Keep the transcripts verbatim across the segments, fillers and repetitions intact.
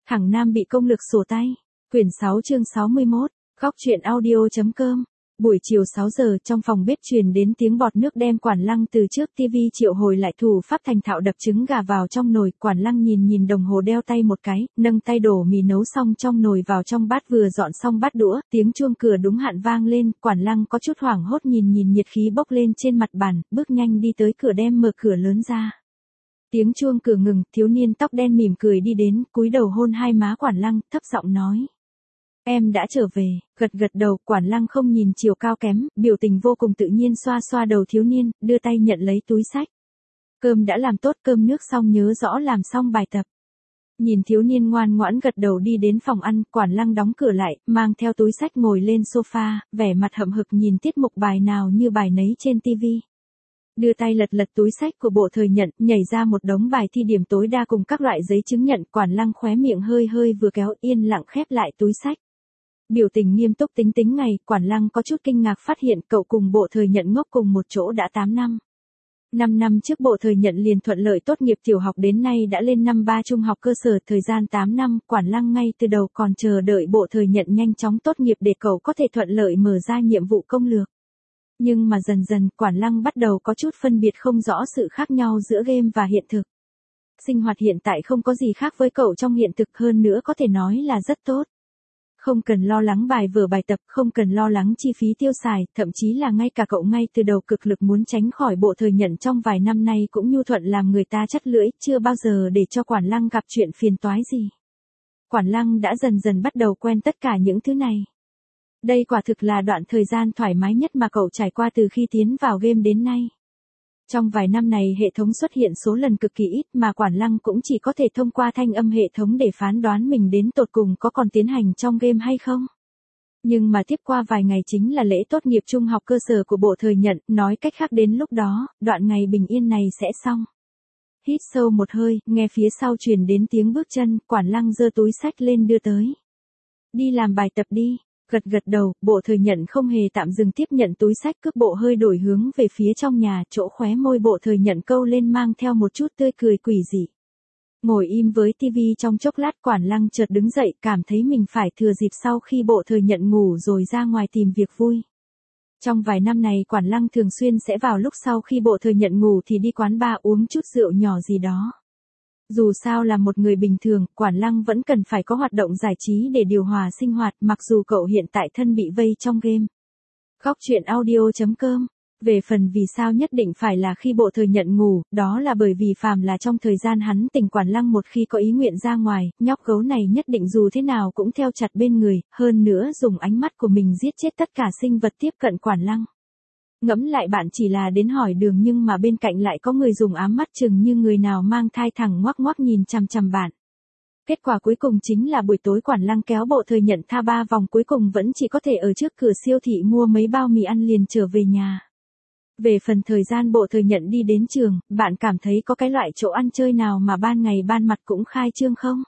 Thằng Nam bị công lực sổ tay. Quyển sáu chương sáu mươi mốt, góc truyện audio.com. Buổi chiều sáu giờ trong phòng bếp truyền đến tiếng bọt nước đem Quản Lăng từ trước tivi triệu hồi lại thủ pháp thành thạo đập trứng gà vào trong nồi. Quản Lăng nhìn nhìn đồng hồ đeo tay một cái, nâng tay đổ mì nấu xong trong nồi vào trong bát vừa dọn xong bát đũa, tiếng chuông cửa đúng hạn vang lên. Quản Lăng có chút hoảng hốt nhìn nhìn nhiệt khí bốc lên trên mặt bàn, bước nhanh đi tới cửa đem mở cửa lớn ra. Tiếng chuông cửa ngừng, thiếu niên tóc đen mỉm cười đi đến, cúi đầu hôn hai má Quản Lăng, thấp giọng nói. Em đã trở về, gật gật đầu. Quản Lăng không nhìn chiều cao kém, biểu tình vô cùng tự nhiên xoa xoa đầu thiếu niên, đưa tay nhận lấy túi xách. Cơm đã làm tốt, cơm nước xong nhớ rõ làm xong bài tập. Nhìn thiếu niên ngoan ngoãn gật đầu đi đến phòng ăn, Quản Lăng đóng cửa lại, mang theo túi xách ngồi lên sofa, vẻ mặt hậm hực nhìn tiết mục bài nào như bài nấy trên tivi. Đưa tay lật lật túi xách của Bộ Thời Nhận, nhảy ra một đống bài thi điểm tối đa cùng các loại giấy chứng nhận. Quản Lăng khóe miệng hơi hơi vừa kéo, yên lặng khép lại túi xách. Biểu tình nghiêm túc tính tính ngày, Quản Lăng có chút kinh ngạc phát hiện cậu cùng Bộ Thời Nhận ngốc cùng một chỗ đã tám năm. năm năm trước Bộ Thời Nhận liền thuận lợi tốt nghiệp tiểu học, đến nay đã lên năm ba trung học cơ sở, thời gian tám năm. Quản Lăng ngay từ đầu còn chờ đợi Bộ Thời Nhận nhanh chóng tốt nghiệp để cậu có thể thuận lợi mở ra nhiệm vụ công lược. Nhưng mà dần dần, Quản Lăng bắt đầu có chút phân biệt không rõ sự khác nhau giữa game và hiện thực. Sinh hoạt hiện tại không có gì khác với cậu trong hiện thực, hơn nữa có thể nói là rất tốt. Không cần lo lắng bài vở bài tập, không cần lo lắng chi phí tiêu xài, thậm chí là ngay cả cậu ngay từ đầu cực lực muốn tránh khỏi Bộ Thời Nhận trong vài năm nay cũng nhu thuận làm người ta chắt lưỡi, chưa bao giờ để cho Quản Lăng gặp chuyện phiền toái gì. Quản Lăng đã dần dần bắt đầu quen tất cả những thứ này. Đây quả thực là đoạn thời gian thoải mái nhất mà cậu trải qua từ khi tiến vào game đến nay. Trong vài năm này hệ thống xuất hiện số lần cực kỳ ít mà Quản Lăng cũng chỉ có thể thông qua thanh âm hệ thống để phán đoán mình đến tột cùng có còn tiến hành trong game hay không. Nhưng mà tiếp qua vài ngày chính là lễ tốt nghiệp trung học cơ sở của Bộ Thời Nhận, nói cách khác đến lúc đó, đoạn ngày bình yên này sẽ xong. Hít sâu một hơi, nghe phía sau truyền đến tiếng bước chân, Quản Lăng giơ túi xách lên đưa tới. Đi làm bài tập đi. Gật gật đầu, Bộ Thời Nhận không hề tạm dừng tiếp nhận túi xách, cước bộ hơi đổi hướng về phía trong nhà, chỗ khóe môi Bộ Thời Nhận câu lên mang theo một chút tươi cười quỷ dị. Ngồi im với tivi trong chốc lát, Quản Lăng chợt đứng dậy, cảm thấy mình phải thừa dịp sau khi Bộ Thời Nhận ngủ rồi ra ngoài tìm việc vui. Trong vài năm này Quản Lăng thường xuyên sẽ vào lúc sau khi Bộ Thời Nhận ngủ thì đi quán bar uống chút rượu nhỏ gì đó. Dù sao là một người bình thường, Quản Lăng vẫn cần phải có hoạt động giải trí để điều hòa sinh hoạt, mặc dù cậu hiện tại thân bị vây trong game. Góc truyện audio.com. Về phần vì sao nhất định phải là khi Bộ Thời Nhận ngủ, đó là bởi vì phàm là trong thời gian hắn tỉnh, Quản Lăng một khi có ý nguyện ra ngoài, nhóc gấu này nhất định dù thế nào cũng theo chặt bên người, hơn nữa dùng ánh mắt của mình giết chết tất cả sinh vật tiếp cận Quản Lăng. Ngẫm lại bạn chỉ là đến hỏi đường nhưng mà bên cạnh lại có người dùng ám mắt chừng như người nào mang thai thẳng ngoắc ngoắc nhìn chằm chằm bạn. Kết quả cuối cùng chính là buổi tối Quản Lăng kéo Bộ Thời Nhận tha ba vòng, cuối cùng vẫn chỉ có thể ở trước cửa siêu thị mua mấy bao mì ăn liền trở về nhà. Về phần thời gian Bộ Thời Nhận đi đến trường, bạn cảm thấy có cái loại chỗ ăn chơi nào mà ban ngày ban mặt cũng khai trương không?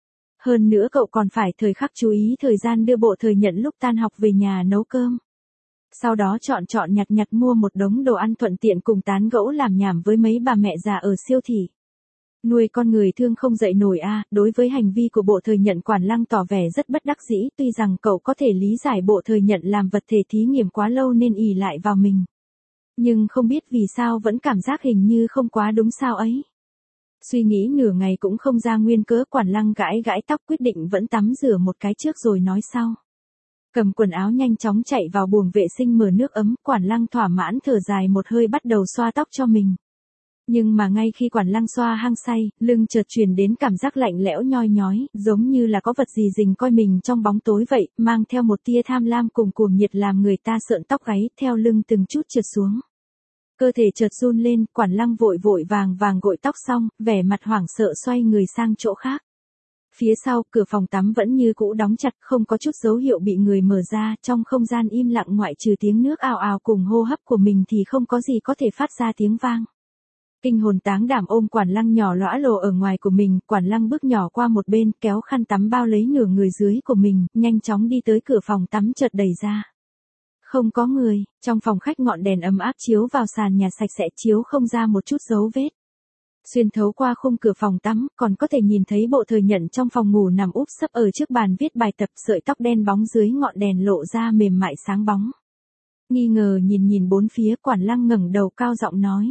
Hơn nữa cậu còn phải thời khắc chú ý thời gian đưa Bộ Thời Nhận lúc tan học về nhà nấu cơm. Sau đó chọn chọn nhặt nhặt mua một đống đồ ăn thuận tiện cùng tán gẫu làm nhảm với mấy bà mẹ già ở siêu thị. Nuôi con người thương không dậy nổi a. À, đối với hành vi của Bộ Thời Nhận, Quản Lăng tỏ vẻ rất bất đắc dĩ, tuy rằng cậu có thể lý giải Bộ Thời Nhận làm vật thể thí nghiệm quá lâu nên ỷ lại vào mình. Nhưng không biết vì sao vẫn cảm giác hình như không quá đúng sao ấy. Suy nghĩ nửa ngày cũng không ra nguyên cớ, Quản Lăng gãi gãi tóc quyết định vẫn tắm rửa một cái trước rồi nói sau. Cầm quần áo nhanh chóng chạy vào buồng vệ sinh mở nước ấm, Quản Lăng thỏa mãn thở dài một hơi bắt đầu xoa tóc cho mình. Nhưng mà ngay khi Quản Lăng xoa hăng say, lưng chợt truyền đến cảm giác lạnh lẽo nhoi nhói, giống như là có vật gì rình coi mình trong bóng tối vậy, mang theo một tia tham lam cùng cuồng nhiệt làm người ta sợn tóc gáy, theo lưng từng chút trượt xuống. Cơ thể chợt run lên, Quản Lăng vội vội vàng vàng gội tóc xong, vẻ mặt hoảng sợ xoay người sang chỗ khác. Phía sau, cửa phòng tắm vẫn như cũ đóng chặt, không có chút dấu hiệu bị người mở ra, trong không gian im lặng ngoại trừ tiếng nước ào ào cùng hô hấp của mình thì không có gì có thể phát ra tiếng vang. Kinh hồn táng đảm ôm Quản Lăng nhỏ lõa lồ ở ngoài của mình, Quản Lăng bước nhỏ qua một bên, kéo khăn tắm bao lấy nửa người dưới của mình, nhanh chóng đi tới cửa phòng tắm chợt đẩy ra. Không có người, trong phòng khách ngọn đèn ấm áp chiếu vào sàn nhà sạch sẽ chiếu không ra một chút dấu vết. Xuyên thấu qua khung cửa phòng tắm, còn có thể nhìn thấy Bộ Thời Nhận trong phòng ngủ nằm úp sấp ở trước bàn viết bài tập, sợi tóc đen bóng dưới ngọn đèn lộ ra mềm mại sáng bóng. Nghi ngờ nhìn nhìn bốn phía, Quản Lăng ngẩng đầu cao giọng nói.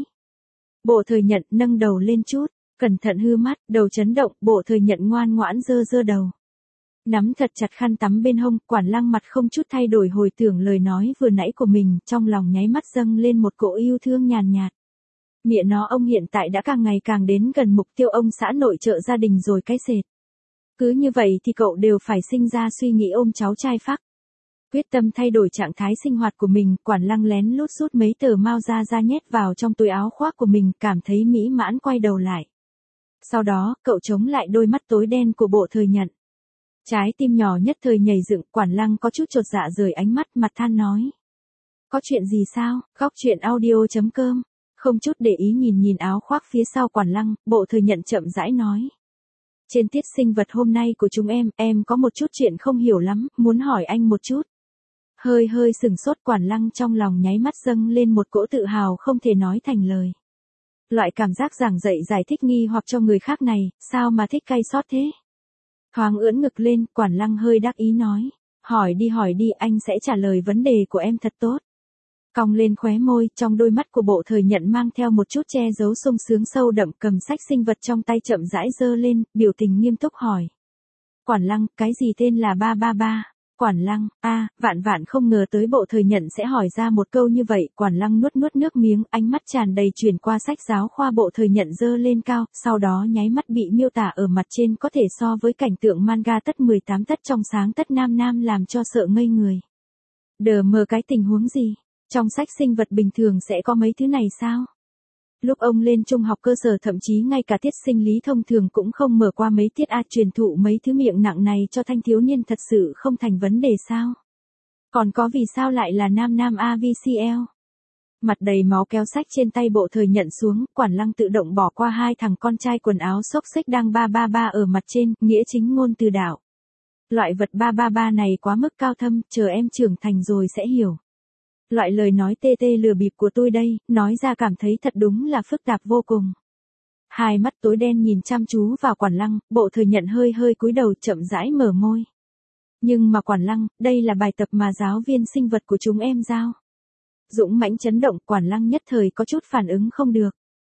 Bộ Thời Nhận nâng đầu lên chút, cẩn thận hư mắt, đầu chấn động, Bộ Thời Nhận ngoan ngoãn giơ giơ đầu. Nắm thật chặt khăn tắm bên hông, Quản Lăng mặt không chút thay đổi hồi tưởng lời nói vừa nãy của mình, trong lòng nháy mắt dâng lên một cỗ yêu thương nhàn nhạt. Mẹ nó, ông hiện tại đã càng ngày càng đến gần mục tiêu ông xã nội trợ gia đình rồi cái sệt. Cứ như vậy thì cậu đều phải sinh ra suy nghĩ ôm cháu trai phác. Quyết tâm thay đổi trạng thái sinh hoạt của mình, Quản Lăng lén lút rút mấy tờ mao ra ra nhét vào trong túi áo khoác của mình, cảm thấy mỹ mãn quay đầu lại. Sau đó, cậu chống lại đôi mắt tối đen của Bộ Thời Nhận. Trái tim nhỏ nhất thời nhảy dựng, Quản Lăng có chút chột dạ rời ánh mắt, mặt than nói. Có chuyện gì sao? Góc chuyện audio chấm com. Không chút để ý nhìn nhìn áo khoác phía sau Quản Lăng, Bộ Thời Nhận chậm rãi nói. Trên tiết sinh vật hôm nay của chúng em, em có một chút chuyện không hiểu lắm, muốn hỏi anh một chút. Hơi hơi sừng sốt, Quản Lăng trong lòng nháy mắt dâng lên một cỗ tự hào không thể nói thành lời. Loại cảm giác giảng dạy giải thích nghi hoặc cho người khác này, sao mà thích cay xót thế? Thoáng ưỡn ngực lên, Quản Lăng hơi đắc ý nói. Hỏi đi hỏi đi, anh sẽ trả lời vấn đề của em thật tốt. Cong lên khóe môi, trong đôi mắt của Bộ Thời Nhận mang theo một chút che giấu sung sướng sâu đậm, cầm sách sinh vật trong tay chậm rãi giơ lên, biểu tình nghiêm túc hỏi. Quản Lăng, cái gì tên là ba ba ba? Quản Lăng, a, à, vạn vạn không ngờ tới Bộ Thời Nhận sẽ hỏi ra một câu như vậy, Quản Lăng nuốt nuốt nước miếng, ánh mắt tràn đầy chuyển qua sách giáo khoa Bộ Thời Nhận giơ lên cao, sau đó nháy mắt bị miêu tả ở mặt trên có thể so với cảnh tượng manga tất mười tám tất trong sáng tất nam nam làm cho sợ ngây người. Đờ mờ, cái tình huống gì? Trong sách sinh vật bình thường sẽ có mấy thứ này sao? Lúc ông lên trung học cơ sở thậm chí ngay cả tiết sinh lý thông thường cũng không mở qua mấy tiết A, truyền thụ mấy thứ miệng nặng này cho thanh thiếu niên thật sự không thành vấn đề sao? Còn có vì sao lại là nam nam a vê xê lờ? Mặt đầy máu kéo sách trên tay Bộ Thời Nhận xuống, Quản Lăng tự động bỏ qua hai thằng con trai quần áo xốc xếch đang ba ba ba ở mặt trên, nghĩa chính ngôn từ đạo. Loại vật ba ba ba này quá mức cao thâm, chờ em trưởng thành rồi sẽ hiểu. Loại lời nói tê tê lừa bịp của tôi đây, nói ra cảm thấy thật đúng là phức tạp vô cùng. Hai mắt tối đen nhìn chăm chú vào Quản Lăng, Bộ Thời Nhận hơi hơi cúi đầu chậm rãi mở môi. Nhưng mà Quản Lăng, đây là bài tập mà giáo viên sinh vật của chúng em giao. Dũng mãnh chấn động, Quản Lăng nhất thời có chút phản ứng không được.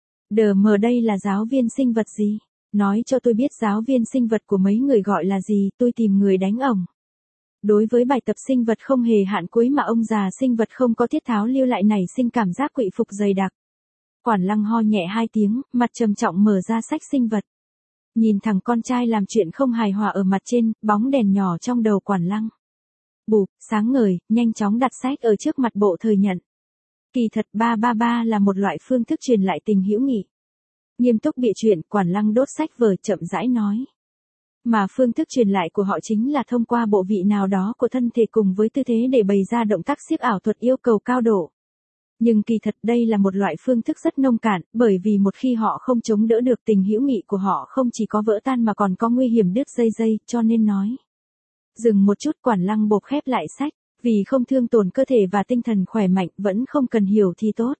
Đờ mờ, đây là giáo viên sinh vật gì? Nói cho tôi biết giáo viên sinh vật của mấy người gọi là gì, tôi tìm người đánh ổng. Đối với bài tập sinh vật không hề hạn cuối mà ông già sinh vật không có tiết tháo lưu lại nảy sinh cảm giác quỵ phục dày đặc. Quản Lăng ho nhẹ hai tiếng, mặt trầm trọng mở ra sách sinh vật. Nhìn thằng con trai làm chuyện không hài hòa ở mặt trên, bóng đèn nhỏ trong đầu Quản Lăng. Bụp, sáng ngời, nhanh chóng đặt sách ở trước mặt Bộ Thời Nhận. Kỳ thật ba ba ba là một loại phương thức truyền lại tình hữu nghị. Nghiêm túc bịa chuyện, Quản Lăng đốt sách vở chậm rãi nói. Mà phương thức truyền lại của họ chính là thông qua bộ vị nào đó của thân thể cùng với tư thế để bày ra động tác xiếc ảo thuật yêu cầu cao độ. Nhưng kỳ thật đây là một loại phương thức rất nông cạn, bởi vì một khi họ không chống đỡ được tình hữu nghị của họ không chỉ có vỡ tan mà còn có nguy hiểm đứt dây dây, cho nên nói. Dừng một chút, Quản Lăng bộp khép lại sách, vì không thương tổn cơ thể và tinh thần khỏe mạnh vẫn không cần hiểu thì tốt.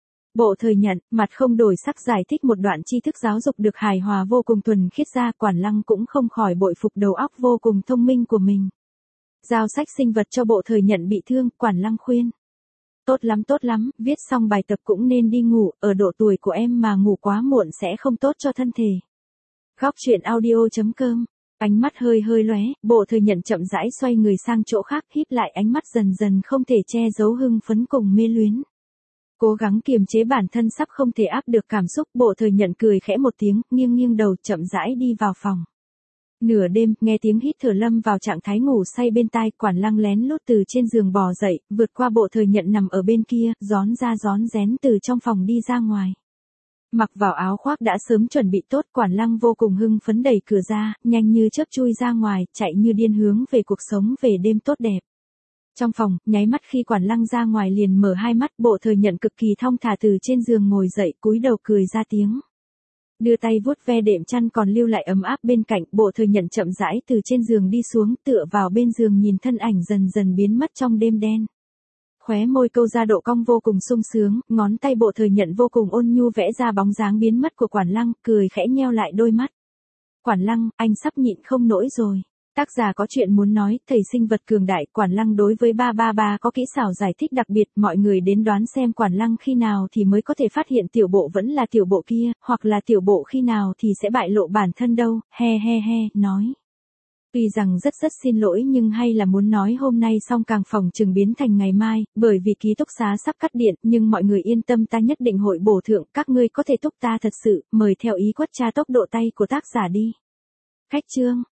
Bộ Thời Nhận, mặt không đổi sắc giải thích một đoạn tri thức giáo dục được hài hòa vô cùng thuần khiết ra, Quản Lăng cũng không khỏi bội phục đầu óc vô cùng thông minh của mình. Giao sách sinh vật cho Bộ Thời Nhận bị thương, Quản Lăng khuyên. Tốt lắm tốt lắm, viết xong bài tập cũng nên đi ngủ, ở độ tuổi của em mà ngủ quá muộn sẽ không tốt cho thân thể. Góc chuyện audio chấm com. Ánh mắt hơi hơi lóe, Bộ Thời Nhận chậm rãi xoay người sang chỗ khác, híp lại ánh mắt dần dần không thể che giấu hưng phấn cùng mê luyến. Cố gắng kiềm chế bản thân sắp không thể áp được cảm xúc, Bộ Thời Nhận cười khẽ một tiếng, nghiêng nghiêng đầu chậm rãi đi vào phòng. Nửa đêm, nghe tiếng hít thở lâm vào trạng thái ngủ say bên tai, Quản Lăng lén lút từ trên giường bò dậy, vượt qua Bộ Thời Nhận nằm ở bên kia, rón ra rón rén từ trong phòng đi ra ngoài. Mặc vào áo khoác đã sớm chuẩn bị tốt, Quản Lăng vô cùng hưng phấn đẩy cửa ra, nhanh như chớp chui ra ngoài, chạy như điên hướng về cuộc sống về đêm tốt đẹp. Trong phòng, nháy mắt khi Quản Lăng ra ngoài liền mở hai mắt, Bộ Thời Nhận cực kỳ thong thả từ trên giường ngồi dậy, cúi đầu cười ra tiếng. Đưa tay vuốt ve đệm chăn còn lưu lại ấm áp bên cạnh, Bộ Thời Nhận chậm rãi từ trên giường đi xuống, tựa vào bên giường nhìn thân ảnh dần dần biến mất trong đêm đen. khóe môi câu ra độ cong vô cùng sung sướng, ngón tay bộ thời nhận vô cùng ôn nhu vẽ ra bóng dáng biến mất của Quản Lăng, cười khẽ nheo lại đôi mắt. Quản Lăng, anh sắp nhịn không nổi rồi. Tác giả có chuyện muốn nói, thầy sinh vật cường đại, Quản Lăng đối với ba ba ba có kỹ xảo giải thích đặc biệt, mọi người đến đoán xem Quản Lăng khi nào thì mới có thể phát hiện tiểu bộ vẫn là tiểu bộ kia, hoặc là tiểu bộ khi nào thì sẽ bại lộ bản thân đâu, he he he, nói. Tuy rằng rất rất xin lỗi nhưng hay là muốn nói hôm nay xong càng phòng chừng biến thành ngày mai, bởi vì ký túc xá sắp cắt điện, nhưng mọi người yên tâm ta nhất định hội bổ thượng, các ngươi có thể túc ta thật sự, mời theo ý quất tra tốc độ tay của tác giả đi. Khách chương.